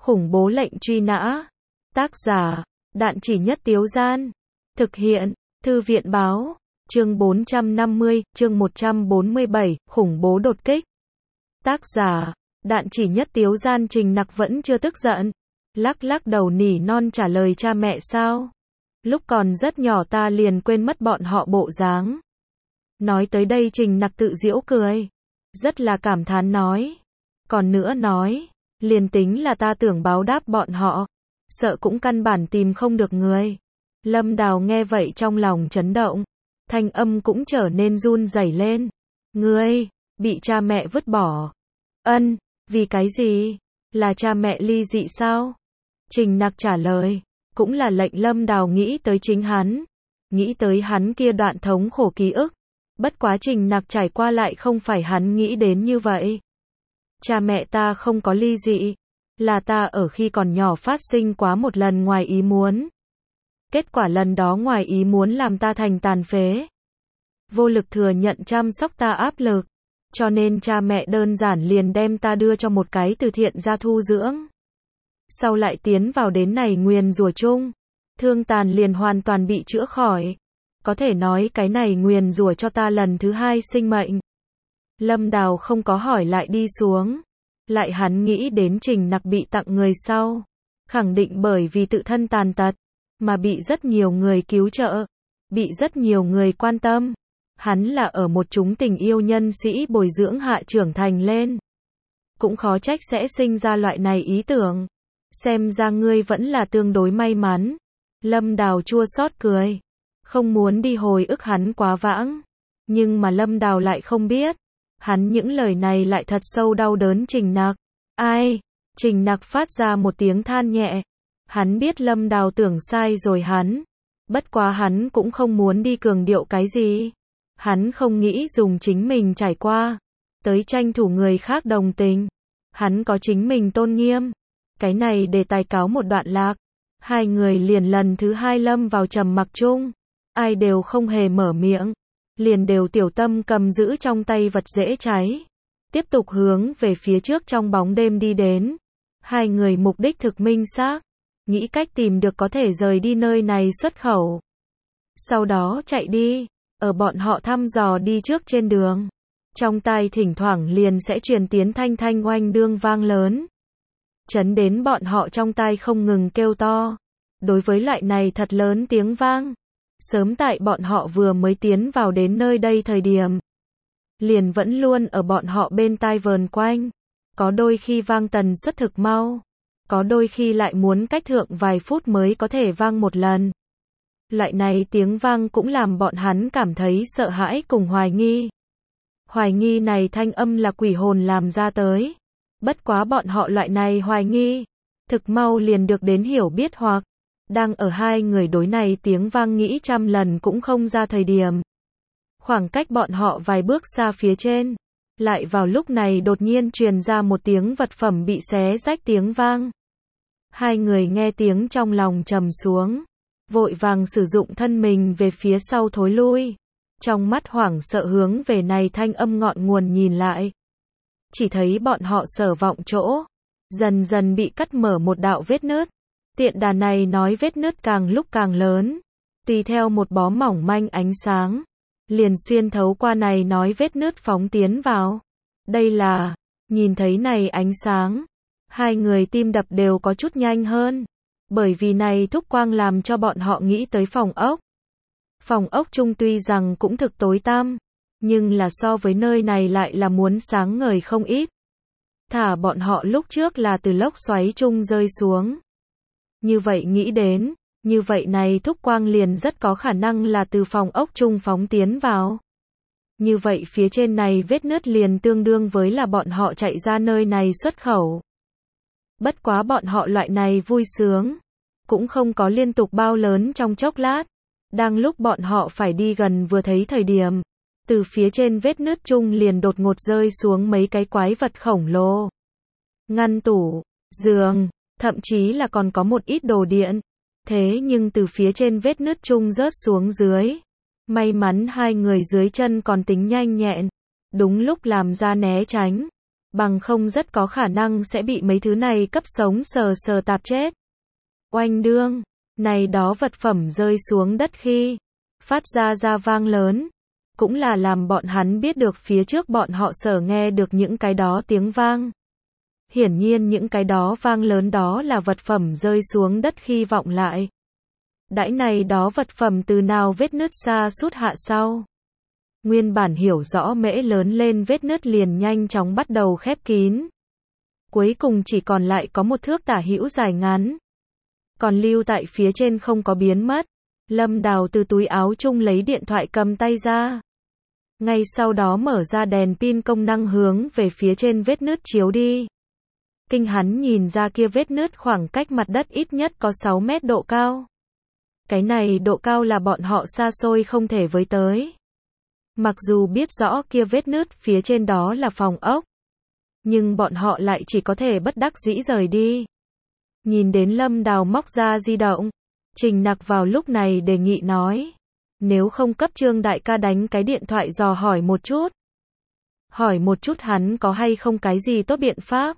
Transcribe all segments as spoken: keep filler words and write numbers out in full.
Khủng bố lệnh truy nã. Tác giả, Đạn Chỉ Nhất Tiếu Gian. Thực hiện, Thư viện Báo. Chương bốn trăm năm mươi, chương một trăm bốn mươi bảy, khủng bố đột kích. Tác giả, Đạn Chỉ Nhất Tiếu Gian. Trình Nặc vẫn chưa tức giận. Lắc lắc đầu nỉ non trả lời cha mẹ sao. Lúc còn rất nhỏ ta liền quên mất bọn họ bộ dáng. Nói tới đây Trình Nặc tự giễu cười. Rất là cảm thán nói. Còn nữa nói, liền tính là ta tưởng báo đáp bọn họ, sợ cũng căn bản tìm không được người. Lâm Đào nghe vậy trong lòng chấn động, thanh âm cũng trở nên run rẩy lên. Ngươi, bị cha mẹ vứt bỏ. Ân, vì cái gì? Là cha mẹ ly dị sao? Trình Nặc trả lời, cũng là lệnh Lâm Đào nghĩ tới chính hắn, nghĩ tới hắn kia đoạn thống khổ ký ức. Bất quá Trình Nặc trải qua lại không phải hắn nghĩ đến như vậy. Cha mẹ ta không có ly dị, là ta ở khi còn nhỏ phát sinh quá một lần ngoài ý muốn. Kết quả lần đó ngoài ý muốn làm ta thành tàn phế. Vô lực thừa nhận chăm sóc ta áp lực, cho nên cha mẹ đơn giản liền đem ta đưa cho một cái từ thiện gia thu dưỡng. Sau lại tiến vào đến này nguyền rủa chung, thương tàn liền hoàn toàn bị chữa khỏi. Có thể nói cái này nguyền rủa cho ta lần thứ hai sinh mệnh. Lâm Đào không có hỏi lại đi xuống. Lại hắn nghĩ đến Trình Nặc bị tặng người sau. Khẳng định bởi vì tự thân tàn tật, mà bị rất nhiều người cứu trợ, bị rất nhiều người quan tâm. Hắn là ở một chúng tình yêu nhân sĩ bồi dưỡng hạ trưởng thành lên. Cũng khó trách sẽ sinh ra loại này ý tưởng. Xem ra ngươi vẫn là tương đối may mắn. Lâm Đào chua xót cười. Không muốn đi hồi ức hắn quá vãng. Nhưng mà Lâm Đào lại không biết. Hắn những lời này lại thật sâu đau đớn Trình Nặc. Ai? Trình Nặc phát ra một tiếng than nhẹ. Hắn biết Lâm Đào tưởng sai rồi hắn. Bất quá hắn cũng không muốn đi cường điệu cái gì. Hắn không nghĩ dùng chính mình trải qua tới tranh thủ người khác đồng tình. Hắn có chính mình tôn nghiêm. Cái này để tài cáo một đoạn lạc. Hai người liền lần thứ hai lâm vào trầm mặc chung. Ai đều không hề mở miệng. Liền đều tiểu tâm cầm giữ trong tay vật dễ cháy. Tiếp tục hướng về phía trước trong bóng đêm đi đến. Hai người mục đích thực minh xác. Nghĩ cách tìm được có thể rời đi nơi này xuất khẩu. Sau đó chạy đi. Ở bọn họ thăm dò đi trước trên đường. Trong tai thỉnh thoảng liền sẽ truyền tiến thanh thanh oanh đương vang lớn. Chấn đến bọn họ trong tai không ngừng kêu to. Đối với loại này thật lớn tiếng vang. Sớm tại bọn họ vừa mới tiến vào đến nơi đây thời điểm. Liền vẫn luôn ở bọn họ bên tai vờn quanh. Có đôi khi vang tần suất thực mau. Có đôi khi lại muốn cách thượng vài phút mới có thể vang một lần. Loại này tiếng vang cũng làm bọn hắn cảm thấy sợ hãi cùng hoài nghi. Hoài nghi này thanh âm là quỷ hồn làm ra tới. Bất quá bọn họ loại này hoài nghi. Thực mau liền được đến hiểu biết hoặc. Đang ở hai người đối này tiếng vang nghĩ trăm lần cũng không ra thời điểm. Khoảng cách bọn họ vài bước xa phía trên. Lại vào lúc này đột nhiên truyền ra một tiếng vật phẩm bị xé rách tiếng vang. Hai người nghe tiếng trong lòng trầm xuống. Vội vàng sử dụng thân mình về phía sau thối lui. Trong mắt hoảng sợ hướng về này thanh âm ngọn nguồn nhìn lại. Chỉ thấy bọn họ sở vọng chỗ. Dần dần bị cắt mở một đạo vết nứt. Tiện đà này nói vết nứt càng lúc càng lớn. Tùy theo một bó mỏng manh ánh sáng. Liền xuyên thấu qua này nói vết nứt phóng tiến vào. Đây là, nhìn thấy này ánh sáng. Hai người tim đập đều có chút nhanh hơn. Bởi vì này thúc quang làm cho bọn họ nghĩ tới phòng ốc. Phòng ốc chung tuy rằng cũng thực tối tăm. Nhưng là so với nơi này lại là muốn sáng ngời không ít. Thả bọn họ lúc trước là từ lốc xoáy chung rơi xuống. Như vậy nghĩ đến, như vậy này thúc quang liền rất có khả năng là từ phòng ốc chung phóng tiến vào. Như vậy phía trên này vết nứt liền tương đương với là bọn họ chạy ra nơi này xuất khẩu. Bất quá bọn họ loại này vui sướng, cũng không có liên tục bao lớn trong chốc lát. Đang lúc bọn họ phải đi gần vừa thấy thời điểm, từ phía trên vết nứt chung liền đột ngột rơi xuống mấy cái quái vật khổng lồ. Ngăn tủ, giường, thậm chí là còn có một ít đồ điện. Thế nhưng từ phía trên vết nứt chung rớt xuống dưới. May mắn hai người dưới chân còn tính nhanh nhẹn. Đúng lúc làm ra né tránh. Bằng không rất có khả năng sẽ bị mấy thứ này cấp sống sờ sờ tạp chết. Oanh đương, này đó vật phẩm rơi xuống đất khi phát ra ra vang lớn, cũng là làm bọn hắn biết được phía trước bọn họ sở nghe được những cái đó tiếng vang. Hiển nhiên những cái đó vang lớn đó là vật phẩm rơi xuống đất khi vọng lại. Đãi này đó vật phẩm từ nào vết nứt xa sút hạ sau. Nguyên bản hiểu rõ mễ lớn lên vết nứt liền nhanh chóng bắt đầu khép kín. Cuối cùng chỉ còn lại có một thước tả hữu dài ngắn. Còn lưu tại phía trên không có biến mất. Lâm Đào từ túi áo chung lấy điện thoại cầm tay ra. Ngay sau đó mở ra đèn pin công năng hướng về phía trên vết nứt chiếu đi. Kinh hắn nhìn ra kia vết nứt khoảng cách mặt đất ít nhất có sáu mét độ cao. Cái này độ cao là bọn họ xa xôi không thể với tới. Mặc dù biết rõ kia vết nứt phía trên đó là phòng ốc, nhưng bọn họ lại chỉ có thể bất đắc dĩ rời đi. Nhìn đến Lâm Đào móc ra di động, Trình Nặc vào lúc này đề nghị nói, nếu không cấp Trương đại ca đánh cái điện thoại dò hỏi một chút. Hỏi một chút hắn có hay không cái gì tốt biện pháp.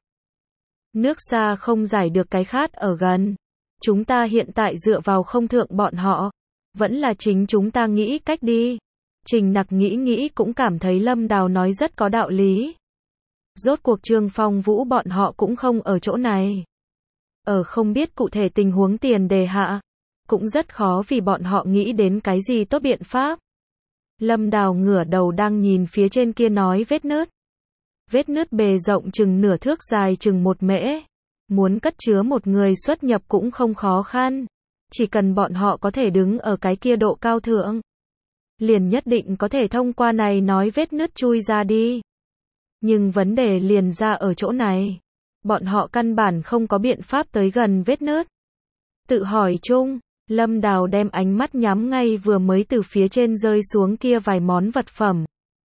Nước xa không giải được cái khát ở gần. Chúng ta hiện tại dựa vào không thượng bọn họ, vẫn là chính chúng ta nghĩ cách đi. Trình Nặc nghĩ nghĩ cũng cảm thấy Lâm Đào nói rất có đạo lý. Rốt cuộc Trương Phong Vũ bọn họ cũng không ở chỗ này. Ở không biết cụ thể tình huống tiền đề hạ, cũng rất khó vì bọn họ nghĩ đến cái gì tốt biện pháp. Lâm Đào ngửa đầu đang nhìn phía trên kia nói vết nứt. Vết nứt bề rộng chừng nửa thước dài chừng một mễ. Muốn cất chứa một người xuất nhập cũng không khó khăn. Chỉ cần bọn họ có thể đứng ở cái kia độ cao thượng, liền nhất định có thể thông qua này nói vết nứt chui ra đi. Nhưng vấn đề liền ra ở chỗ này. Bọn họ căn bản không có biện pháp tới gần vết nứt. Tự hỏi chung, Lâm Đào đem ánh mắt nhắm ngay vừa mới từ phía trên rơi xuống kia vài món vật phẩm.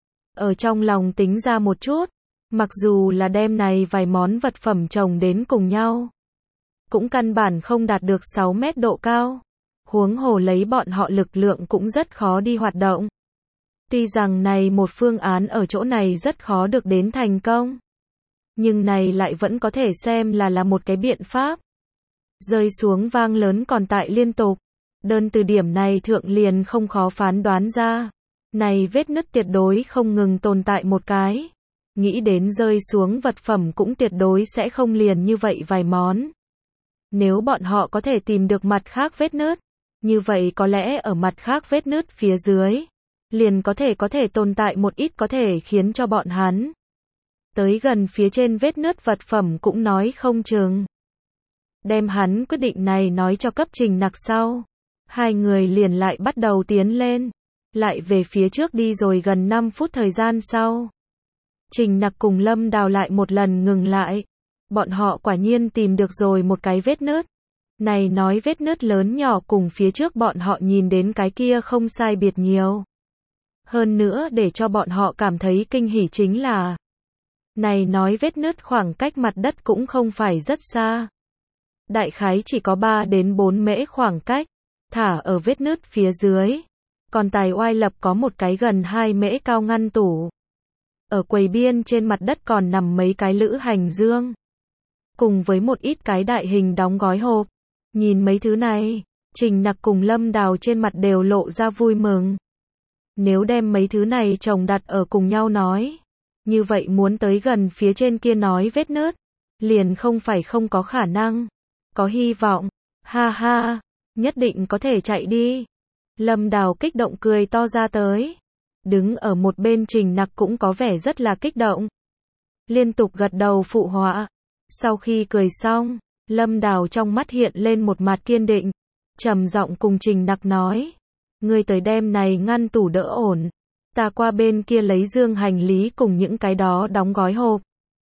Ở trong lòng tính ra một chút, mặc dù là đem này vài món vật phẩm chồng đến cùng nhau, cũng căn bản không đạt được sáu mét độ cao. Huống hồ lấy bọn họ lực lượng cũng rất khó đi hoạt động. Tuy rằng này một phương án ở chỗ này rất khó được đến thành công, nhưng này lại vẫn có thể xem là là một cái biện pháp. Rơi xuống vang lớn còn tại liên tục. Đơn từ điểm này thượng liền không khó phán đoán ra. Này vết nứt tuyệt đối không ngừng tồn tại một cái. Nghĩ đến rơi xuống vật phẩm cũng tuyệt đối sẽ không liền như vậy vài món. Nếu bọn họ có thể tìm được mặt khác vết nứt, như vậy có lẽ ở mặt khác vết nứt phía dưới, liền có thể có thể tồn tại một ít có thể khiến cho bọn hắn tới gần phía trên vết nứt vật phẩm cũng nói không chừng. Đem hắn quyết định này nói cho cấp Trình Nặc sau. Hai người liền lại bắt đầu tiến lên. Lại về phía trước đi rồi gần năm phút thời gian sau. Trình Nặc cùng Lâm Đào lại một lần ngừng lại. Bọn họ quả nhiên tìm được rồi một cái vết nứt. Này nói vết nứt lớn nhỏ cùng phía trước bọn họ nhìn đến cái kia không sai biệt nhiều. Hơn nữa để cho bọn họ cảm thấy kinh hỉ chính là, này nói vết nứt khoảng cách mặt đất cũng không phải rất xa. Đại khái chỉ có ba đến bốn mễ khoảng cách, thả ở vết nứt phía dưới. Còn Tài Oai Lập có một cái gần hai mễ cao ngăn tủ. Ở quầy biên trên mặt đất còn nằm mấy cái lữ hành dương, cùng với một ít cái đại hình đóng gói hộp. Nhìn mấy thứ này, Trình Nặc cùng Lâm Đào trên mặt đều lộ ra vui mừng. Nếu đem mấy thứ này chồng đặt ở cùng nhau nói, như vậy muốn tới gần phía trên kia nói vết nứt, liền không phải không có khả năng. Có hy vọng, ha ha, nhất định có thể chạy đi. Lâm Đào kích động cười to ra tới. Đứng ở một bên Trình Nặc cũng có vẻ rất là kích động. Liên tục gật đầu phụ họa. Sau khi cười xong, Lâm Đào trong mắt hiện lên một mặt kiên định. Trầm giọng cùng Trình Nặc nói. Ngươi tới đem này ngăn tủ đỡ ổn. Ta qua bên kia lấy dương hành lý cùng những cái đó đóng gói hộp.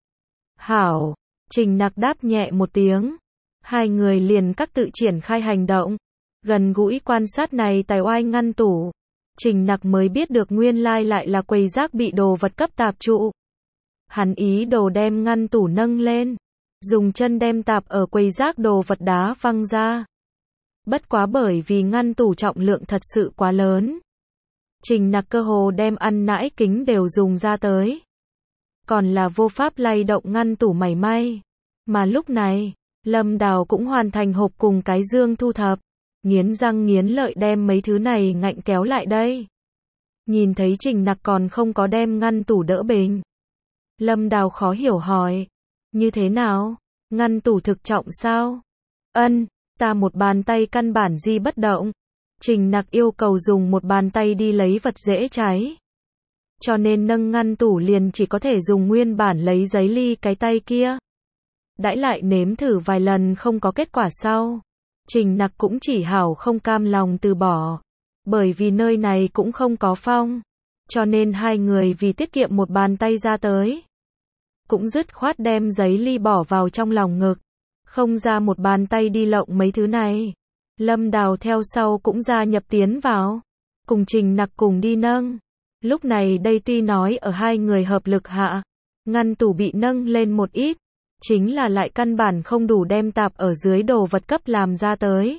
Hảo, Trình Nặc đáp nhẹ một tiếng. Hai người liền các tự triển khai hành động. Gần gũi quan sát này Tài Oai ngăn tủ. Trình Nặc mới biết được nguyên lai lại là quầy rác bị đồ vật cấp tạp trụ. Hắn ý đồ đem ngăn tủ nâng lên, dùng chân đem tạp ở quầy rác đồ vật đá văng ra. Bất quá bởi vì ngăn tủ trọng lượng thật sự quá lớn, Trình Nặc cơ hồ đem ăn nãi kính đều dùng ra tới. còn là vô pháp lay động ngăn tủ mảy may. Mà lúc này, Lâm Đào cũng hoàn thành hộp cùng cái dương thu thập, nghiến răng nghiến lợi đem mấy thứ này ngạnh kéo lại đây. Nhìn thấy Trình Nặc còn không có đem ngăn tủ đỡ bình. Lâm Đào khó hiểu hỏi, như thế nào? Ngăn tủ thực trọng sao? Ân, ta một bàn tay căn bản di bất động. Trình Nặc yêu cầu dùng một bàn tay đi lấy vật dễ cháy. Cho nên nâng ngăn tủ liền chỉ có thể dùng nguyên bản lấy giấy ly cái tay kia. Đãi lại nếm thử vài lần không có kết quả sau. Trình Nặc cũng chỉ hảo không cam lòng từ bỏ. Bởi vì nơi này cũng không có phong. Cho nên hai người vì tiết kiệm một bàn tay ra tới. Cũng dứt khoát đem giấy ly bỏ vào trong lòng ngực. Không ra một bàn tay đi lộng mấy thứ này. Lâm Đào theo sau cũng gia nhập tiến vào. Cùng Trình Nặc cùng đi nâng. Lúc này đây tuy nói ở hai người hợp lực hạ. Ngăn tủ bị nâng lên một ít. Chính là lại căn bản không đủ đem tạp ở dưới đồ vật cấp làm ra tới.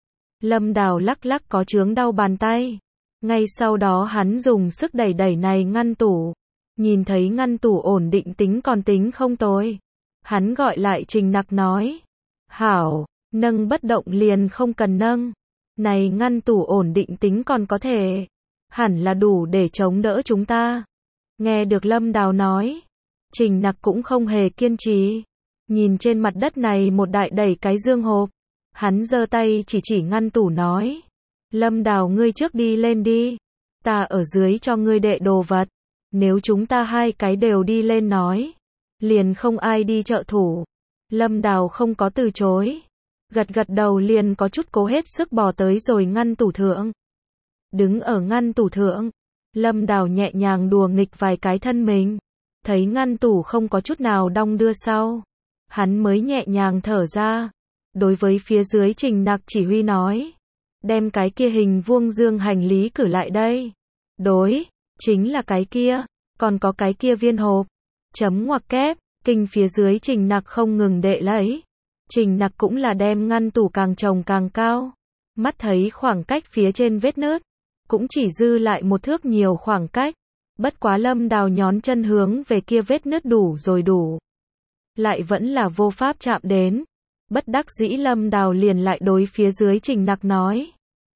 Lâm Đào lắc lắc có chướng đau bàn tay. Ngay sau đó hắn dùng sức đẩy đẩy này ngăn tủ. Nhìn thấy ngăn tủ ổn định tính còn tính không tồi. Hắn gọi lại Trình Nặc nói. Hảo, nâng bất động liền không cần nâng. Này ngăn tủ ổn định tính còn có thể. Hẳn là đủ để chống đỡ chúng ta. Nghe được Lâm Đào nói. Trình Nặc cũng không hề kiên trì. Nhìn trên mặt đất này một đại đẩy cái dương hộp. Hắn giơ tay chỉ chỉ ngăn tủ nói. Lâm Đào ngươi trước đi lên đi. Ta ở dưới cho ngươi đệ đồ vật. Nếu chúng ta hai cái đều đi lên nói. Liền không ai đi trợ thủ. Lâm Đào không có từ chối. Gật gật đầu liền có chút cố hết sức bò tới rồi ngăn tủ thượng. Đứng ở ngăn tủ thượng. Lâm Đào nhẹ nhàng đùa nghịch vài cái thân mình. Thấy ngăn tủ không có chút nào đong đưa sau. Hắn mới nhẹ nhàng thở ra. Đối với phía dưới Trình Nặc chỉ huy nói. Đem cái kia hình vuông dương hành lý cử lại đây. Đối, chính là cái kia. Còn có cái kia viên hộp. Chấm ngoặc kép, kinh phía dưới Trình Nặc không ngừng đệ lấy. Trình Nặc cũng là đem ngăn tủ càng trồng càng cao. Mắt thấy khoảng cách phía trên vết nứt. Cũng chỉ dư lại một thước nhiều khoảng cách. Bất quá Lâm Đào nhón chân hướng về kia vết nứt đủ rồi đủ. Lại vẫn là vô pháp chạm đến. Bất đắc dĩ Lâm Đào liền lại đối phía dưới Trình Nặc nói.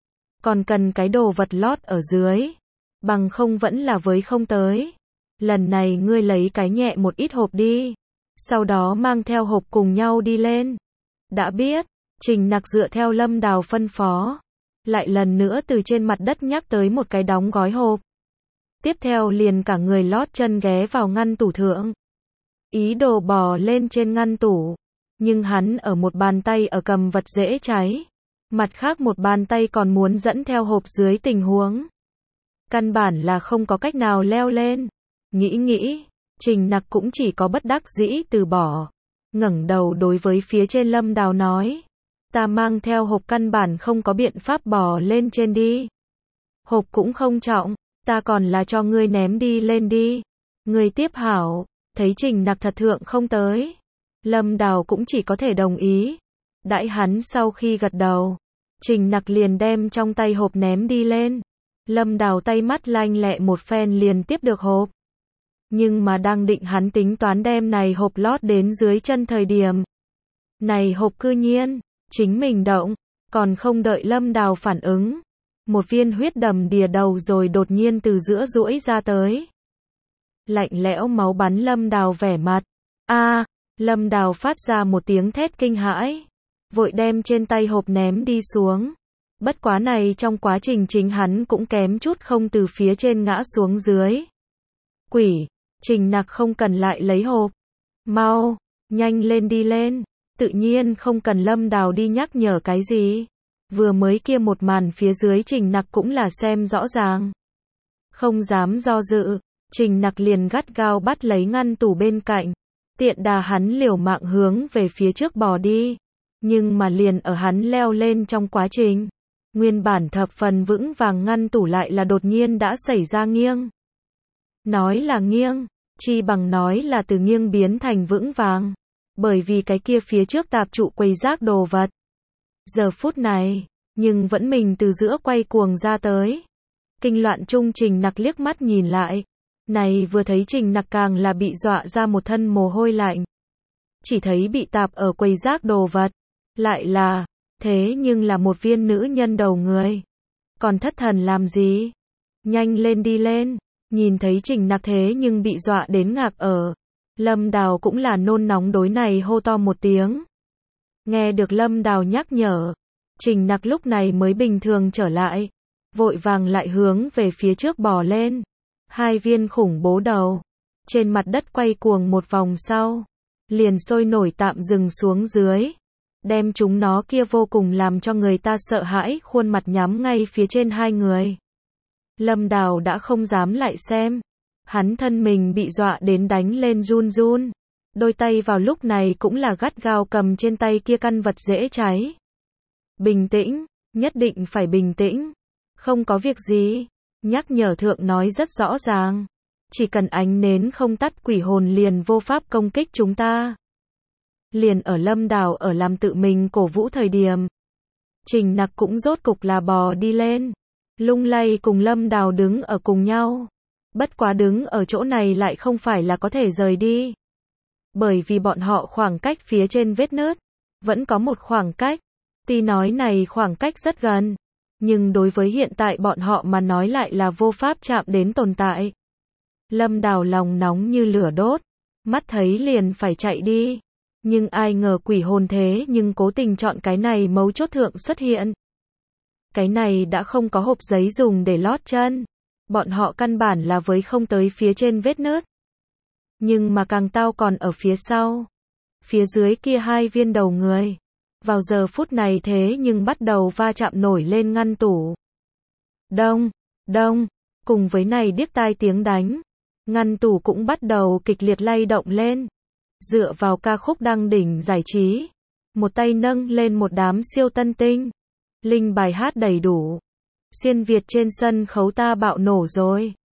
Còn cần cái đồ vật lót ở dưới. Bằng không vẫn là với không tới. Lần này ngươi lấy cái nhẹ một ít hộp đi. Sau đó mang theo hộp cùng nhau đi lên. Đã biết. Trình Nặc dựa theo Lâm Đào phân phó. Lại lần nữa từ trên mặt đất nhắc tới một cái đóng gói hộp. Tiếp theo liền cả người lót chân ghé vào ngăn tủ thượng. Ý đồ bò lên trên ngăn tủ. Nhưng hắn ở một bàn tay ở cầm vật dễ cháy. Mặt khác một bàn tay còn muốn dẫn theo hộp dưới tình huống. Căn bản là không có cách nào leo lên. Nghĩ nghĩ, Trình Nặc cũng chỉ có bất đắc dĩ từ bỏ. Ngẩng đầu đối với phía trên Lâm Đào nói. Ta mang theo hộp căn bản không có biện pháp bò lên trên đi. Hộp cũng không trọng, ta còn là cho ngươi ném đi lên đi. Ngươi tiếp hảo, thấy Trình Nặc thật thượng không tới. Lâm Đào cũng chỉ có thể đồng ý. Đãi hắn sau khi gật đầu. Trình Nặc liền đem trong tay hộp ném đi lên. Lâm Đào tay mắt lanh lẹ một phen liền tiếp được hộp. Nhưng mà đang định hắn tính toán đem này hộp lót đến dưới chân thời điểm. Này hộp cư nhiên, chính mình động, còn không đợi Lâm Đào phản ứng. Một viên huyết đầm đìa đầu rồi đột nhiên từ giữa duỗi ra tới. Lạnh lẽo máu bắn Lâm Đào vẻ mặt. A, Lâm Đào phát ra một tiếng thét kinh hãi. Vội đem trên tay hộp ném đi xuống. Bất quá này trong quá trình chính hắn cũng kém chút không từ phía trên ngã xuống dưới. Quỷ, Trình Nặc không cần lại lấy hộp. Mau, nhanh lên đi lên. Tự nhiên không cần Lâm Đào đi nhắc nhở cái gì. Vừa mới kia một màn phía dưới Trình Nặc cũng là xem rõ ràng. Không dám do dự, Trình Nặc liền gắt gao bắt lấy ngăn tủ bên cạnh. Tiện đà hắn liều mạng hướng về phía trước bò đi. Nhưng mà liền ở hắn leo lên trong quá trình. Nguyên bản thập phần vững vàng ngăn tủ lại là đột nhiên đã xảy ra nghiêng. Nói là nghiêng, chi bằng nói là từ nghiêng biến thành vững vàng. Bởi vì cái kia phía trước tạp trụ quầy rác đồ vật. Giờ phút này, nhưng vẫn mình từ giữa quay cuồng ra tới. Kinh loạn trung Trình Nặc liếc mắt nhìn lại. Này vừa thấy Trình Nặc càng là bị dọa ra một thân mồ hôi lạnh. Chỉ thấy bị tạp ở quầy rác đồ vật. Lại là, thế nhưng là một viên nữ nhân đầu người. Còn thất thần làm gì? Nhanh lên đi lên. Nhìn thấy Trình Nặc thế nhưng bị dọa đến ngạc ở. Lâm Đào cũng là nôn nóng đối này hô to một tiếng. Nghe được Lâm Đào nhắc nhở. Trình Nặc lúc này mới bình thường trở lại. Vội vàng lại hướng về phía trước bò lên. Hai viên khủng bố đầu. Trên mặt đất quay cuồng một vòng sau. Liền sôi nổi tạm dừng xuống dưới. Đem chúng nó kia vô cùng làm cho người ta sợ hãi, khuôn mặt nhắm ngay phía trên hai người. Lâm Đào đã không dám lại xem. Hắn thân mình bị dọa đến đánh lên run run. Đôi tay vào lúc này cũng là gắt gao cầm trên tay kia căn vật dễ cháy. Bình tĩnh, nhất định phải bình tĩnh. Không có việc gì. Nhắc nhở thượng nói rất rõ ràng. Chỉ cần ánh nến không tắt quỷ hồn liền vô pháp công kích chúng ta. Liền ở Lâm Đào ở làm tự mình cổ vũ thời điểm. Trình Nặc cũng rốt cục là bò đi lên. Lung lay cùng Lâm Đào đứng ở cùng nhau. Bất quá đứng ở chỗ này lại không phải là có thể rời đi. Bởi vì bọn họ khoảng cách phía trên vết nứt. Vẫn có một khoảng cách. Tuy nói này khoảng cách rất gần. Nhưng đối với hiện tại bọn họ mà nói lại là vô pháp chạm đến tồn tại. Lâm Đào lòng nóng như lửa đốt. Mắt thấy liền phải chạy đi. Nhưng ai ngờ quỷ hồn thế nhưng cố tình chọn cái này mấu chốt thượng xuất hiện. Cái này đã không có hộp giấy dùng để lót chân. Bọn họ căn bản là với không tới phía trên vết nứt. Nhưng mà càng tao còn ở phía sau. Phía dưới kia hai viên đầu người. Vào giờ phút này thế nhưng bắt đầu va chạm nổi lên ngăn tủ. Đông, đông, cùng với này điếc tai tiếng đánh. Ngăn tủ cũng bắt đầu kịch liệt lay động lên. Dựa vào ca khúc đăng đỉnh giải trí. Một tay nâng lên một đám siêu tân tinh. Linh bài hát đầy đủ. Xuyên Việt trên sân khấu ta bạo nổ rồi.